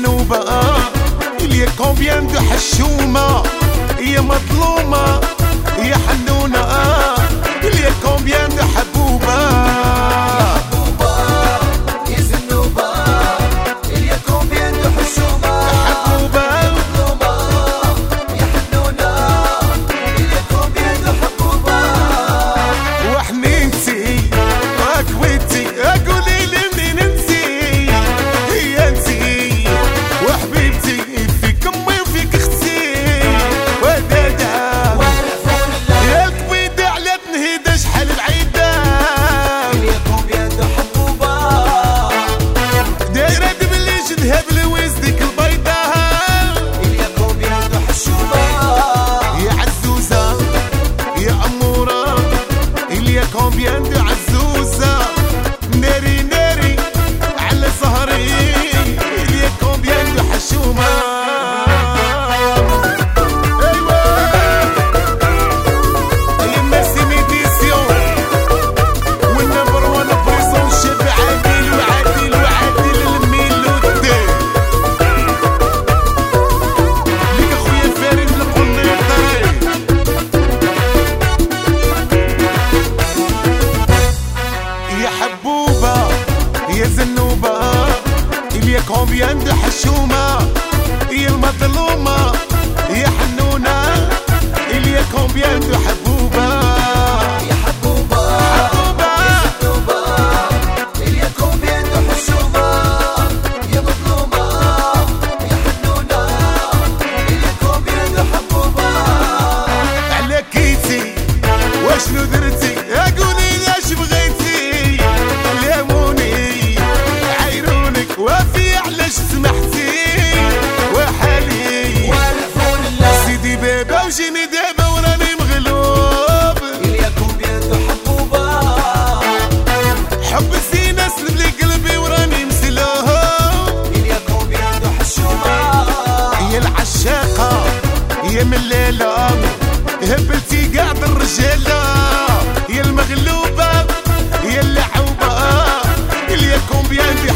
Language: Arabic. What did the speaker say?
زنوبة il y a combien de حشومة يا مظلومة يا حنونة il y a combien de حبوبة يا زنوبة il y a combien de حشومة حبوبة مظلومة يا حنونة il y a combien de حبوبة وحنينتي وكويتي قولي لي منين انتي هي انتي وحبيبتي فيك امي وفيك اختي ودادا يا الكبيدة على بنهيدة شحال بعيدة il y a combien de حبوبة دايرة دبلي جدها بلويز ديك البيضة il y a combien de حشومة يا عزوزة يا أمورة il y a combien de عزوزة ناري ناري على سهري il y a combien de حشومة يا زنوبة il y a combien de حشومة يا المظلومة يا حنونة il y a combien de حبوبة يا حبوبة حبوبة يا زنوبة il y a combien de حشومة يا مظلومة يا حنونة il y a combien de حبوبة على كيتي واشنو درتي قولي لي اش بغيتي لاموني عيرونك وافي علاش سمحتي وحالي والفون الله سيدي بابا وجيني دابا وراني مغلوب il y a combien de حبوبة حبسي ناس لي قلبي وراني مسلوب il y a combien de حشومة يا العشاقة يا ملالة هبلتي قاعد الرجالة يا المغلوبة يا اللعوبة il y a combien de